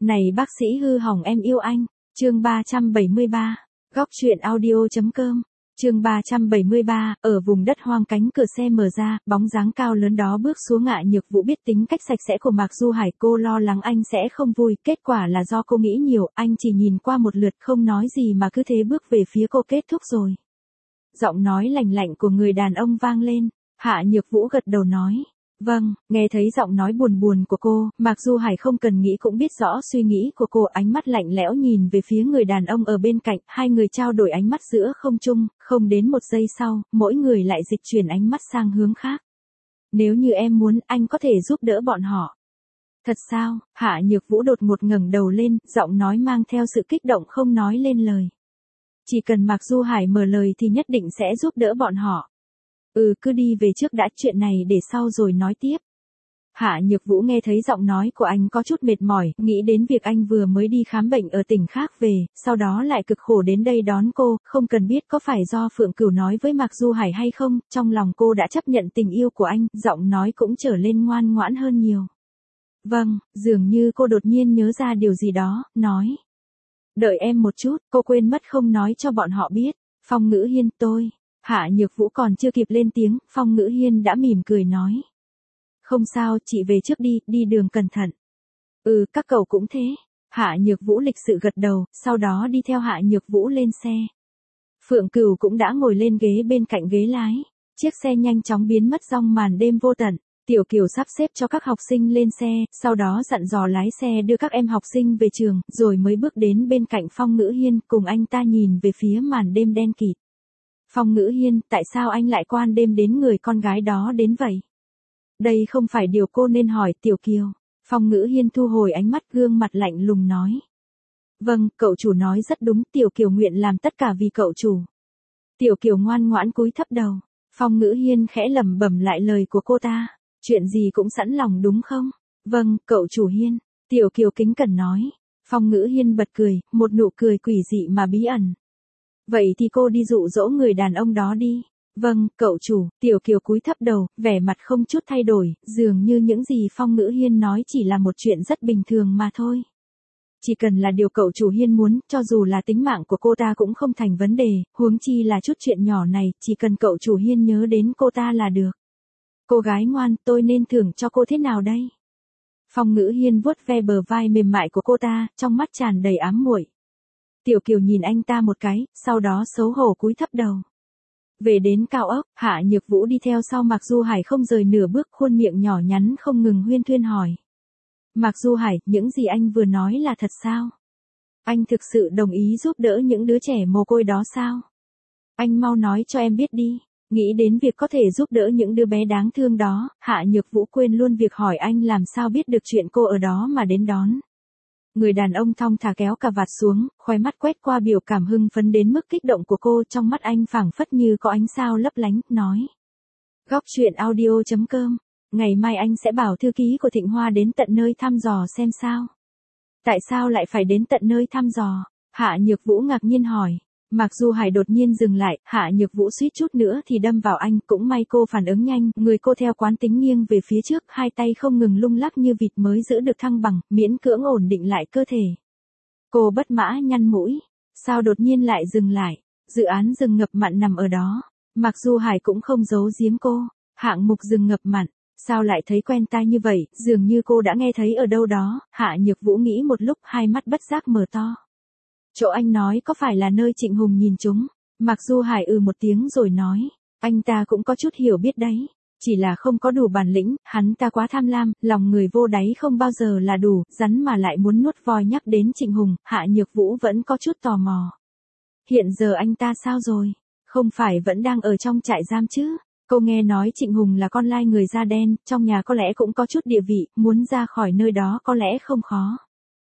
Này bác sĩ hư hỏng em yêu anh. Chương 373. Góc truyện audio.com. Chương 373, ở vùng đất hoang cánh cửa xe mở ra, bóng dáng cao lớn đó bước xuống. Hạ Nhược Vũ biết tính cách sạch sẽ của Mạc Du Hải, cô lo lắng anh sẽ không vui, kết quả là do cô nghĩ nhiều, anh chỉ nhìn qua một lượt không nói gì mà cứ thế bước về phía cô. Kết thúc rồi. Giọng nói lạnh lạnh của người đàn ông vang lên. Hạ Nhược Vũ gật đầu nói. Vâng, nghe thấy giọng nói buồn buồn của cô, Mạc Du Hải không cần nghĩ cũng biết rõ suy nghĩ của cô, ánh mắt lạnh lẽo nhìn về phía người đàn ông ở bên cạnh, hai người trao đổi ánh mắt giữa không trung, không đến một giây sau, mỗi người lại dịch chuyển ánh mắt sang hướng khác. Nếu như em muốn, anh có thể giúp đỡ bọn họ. Thật sao? Hạ Nhược Vũ đột ngột ngẩng đầu lên, giọng nói mang theo sự kích động không nói lên lời. Chỉ cần Mạc Du Hải mở lời thì nhất định sẽ giúp đỡ bọn họ. Cứ đi về trước đã, chuyện này để sau rồi nói tiếp. Hạ Nhược Vũ nghe thấy giọng nói của anh có chút mệt mỏi, nghĩ đến việc anh vừa mới đi khám bệnh ở tỉnh khác về, sau đó lại cực khổ đến đây đón cô, không cần biết có phải do Phượng Cửu nói với Mạc Du Hải hay không, trong lòng cô đã chấp nhận tình yêu của anh, giọng nói cũng trở lên ngoan ngoãn hơn nhiều. Vâng, dường như cô đột nhiên nhớ ra điều gì đó, nói. Đợi em một chút, cô quên mất không nói cho bọn họ biết. Phong Ngữ Hiên, tôi. Hạ Nhược Vũ còn chưa kịp lên tiếng, Phong Ngữ Hiên đã mỉm cười nói. Không sao, chị về trước đi, đi đường cẩn thận. Các cậu cũng thế. Hạ Nhược Vũ lịch sự gật đầu, sau đó đi theo Hạ Nhược Vũ lên xe. Phượng Cửu cũng đã ngồi lên ghế bên cạnh ghế lái. Chiếc xe nhanh chóng biến mất trong màn đêm vô tận. Tiểu Kiều sắp xếp cho các học sinh lên xe, sau đó dặn dò lái xe đưa các em học sinh về trường, rồi mới bước đến bên cạnh Phong Ngữ Hiên, cùng anh ta nhìn về phía màn đêm đen kịt. Phong Ngữ Hiên, tại sao anh lại quan đêm đến người con gái đó đến vậy? Đây không phải điều cô nên hỏi, Tiểu Kiều. Phong Ngữ Hiên thu hồi ánh mắt, gương mặt lạnh lùng nói. Vâng, cậu chủ nói rất đúng, Tiểu Kiều nguyện làm tất cả vì cậu chủ. Tiểu Kiều ngoan ngoãn cúi thấp đầu. Phong Ngữ Hiên khẽ lẩm bẩm lại lời của cô ta. Chuyện gì cũng sẵn lòng đúng không? Vâng, cậu chủ Hiên. Tiểu Kiều kính cẩn nói. Phong Ngữ Hiên bật cười, một nụ cười quỷ dị mà bí ẩn. Vậy thì cô đi dụ dỗ người đàn ông đó đi. Vâng, cậu chủ. Tiểu Kiều cúi thấp đầu, vẻ mặt không chút thay đổi, dường như những gì Phong Ngữ Hiên nói chỉ là một chuyện rất bình thường mà thôi. Chỉ cần là điều cậu chủ Hiên muốn, cho dù là tính mạng của cô ta cũng không thành vấn đề, huống chi là chút chuyện nhỏ này, chỉ cần cậu chủ Hiên nhớ đến cô ta là được. Cô gái ngoan, tôi nên thưởng cho cô thế nào đây? Phong Ngữ Hiên vuốt ve bờ vai mềm mại của cô ta, trong mắt tràn đầy ám muội. Tiểu Kiều nhìn anh ta một cái, sau đó xấu hổ cúi thấp đầu. Về đến cao ốc, Hạ Nhược Vũ đi theo sau Mạc Du Hải không rời nửa bước, khuôn miệng nhỏ nhắn không ngừng huyên thuyên hỏi. Mạc Du Hải, những gì anh vừa nói là thật sao? Anh thực sự đồng ý giúp đỡ những đứa trẻ mồ côi đó sao? Anh mau nói cho em biết đi. Nghĩ đến việc có thể giúp đỡ những đứa bé đáng thương đó, Hạ Nhược Vũ quên luôn việc hỏi anh làm sao biết được chuyện cô ở đó mà đến đón. Người đàn ông thong thả kéo cà vạt xuống, khóe mắt quét qua biểu cảm hưng phấn đến mức kích động của cô, trong mắt anh phảng phất như có ánh sao lấp lánh, nói. Góc truyện audio.com. Ngày mai anh sẽ bảo thư ký của Thịnh Hoa đến tận nơi thăm dò xem sao. Tại sao lại phải đến tận nơi thăm dò? Hạ Nhược Vũ ngạc nhiên hỏi. Mạc Du Hải đột nhiên dừng lại, Hạ Nhược Vũ suýt chút nữa thì đâm vào anh, cũng may cô phản ứng nhanh, người cô theo quán tính nghiêng về phía trước, hai tay không ngừng lung lắc như vịt mới giữ được thăng bằng, miễn cưỡng ổn định lại cơ thể. Cô bất mã nhăn mũi, sao đột nhiên lại dừng lại? Dự án rừng ngập mặn nằm ở đó. Mạc Du Hải cũng không giấu giếm cô, hạng mục rừng ngập mặn, sao lại thấy quen tai như vậy, dường như cô đã nghe thấy ở đâu đó. Hạ Nhược Vũ nghĩ một lúc, hai mắt bất giác mở to. Chỗ anh nói có phải là nơi Trịnh Hùng nhìn chúng? Mạc Du Hải một tiếng rồi nói. Anh ta cũng có chút hiểu biết đấy. Chỉ là không có đủ bản lĩnh, hắn ta quá tham lam, lòng người vô đáy không bao giờ là đủ, rắn mà lại muốn nuốt voi. Nhắc đến Trịnh Hùng, Hạ Nhược Vũ vẫn có chút tò mò. Hiện giờ anh ta sao rồi? Không phải vẫn đang ở trong trại giam chứ? Cô nghe nói Trịnh Hùng là con lai người da đen, trong nhà có lẽ cũng có chút địa vị, muốn ra khỏi nơi đó có lẽ không khó.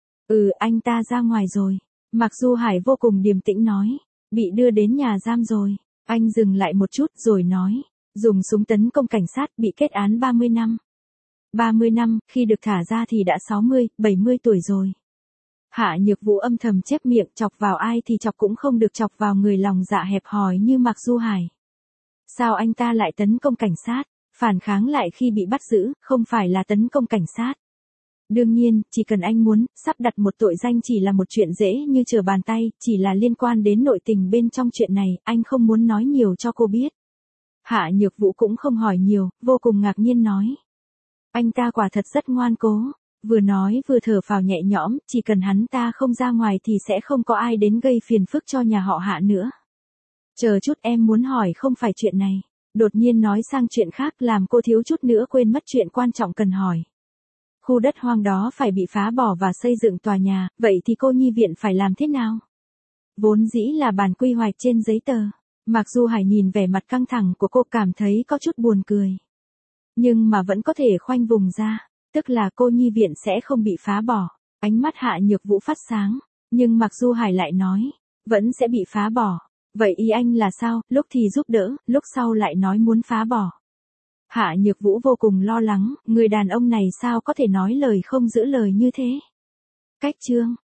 Anh ta ra ngoài rồi. Mạc Du Hải vô cùng điềm tĩnh nói. Bị đưa đến nhà giam rồi. Anh dừng lại một chút rồi nói. Dùng súng tấn công cảnh sát, bị kết án 30 năm. 30 năm, khi được thả ra thì đã 60, 70 tuổi rồi. Hạ Nhược Vũ âm thầm chép miệng, chọc vào ai thì chọc cũng không được chọc vào người lòng dạ hẹp hòi như Mạc Du Hải. Sao anh ta lại tấn công cảnh sát? Phản kháng lại khi bị bắt giữ, không phải là tấn công cảnh sát. Đương nhiên, chỉ cần anh muốn, sắp đặt một tội danh chỉ là một chuyện dễ như trở bàn tay, chỉ là liên quan đến nội tình bên trong chuyện này, anh không muốn nói nhiều cho cô biết. Hạ Nhược Vũ cũng không hỏi nhiều, vô cùng ngạc nhiên nói. Anh ta quả thật rất ngoan cố. Vừa nói vừa thở phào nhẹ nhõm, chỉ cần hắn ta không ra ngoài thì sẽ không có ai đến gây phiền phức cho nhà họ Hạ nữa. Chờ chút, em muốn hỏi không phải chuyện này. Đột nhiên nói sang chuyện khác làm cô thiếu chút nữa quên mất chuyện quan trọng cần hỏi. Khu đất hoang đó phải bị phá bỏ và xây dựng tòa nhà, vậy thì cô nhi viện phải làm thế nào? Vốn dĩ là bản quy hoạch trên giấy tờ. Mặc dù Hải nhìn vẻ mặt căng thẳng của cô cảm thấy có chút buồn cười. Nhưng mà vẫn có thể khoanh vùng ra. Tức là cô nhi viện sẽ không bị phá bỏ. Ánh mắt Hạ Nhược Vũ phát sáng. Nhưng mặc dù Hải lại nói, vẫn sẽ bị phá bỏ. Vậy ý anh là sao, lúc thì giúp đỡ, lúc sau lại nói muốn phá bỏ. Hạ Nhược Vũ vô cùng lo lắng, người đàn ông này sao có thể nói lời không giữ lời như thế. Cách chương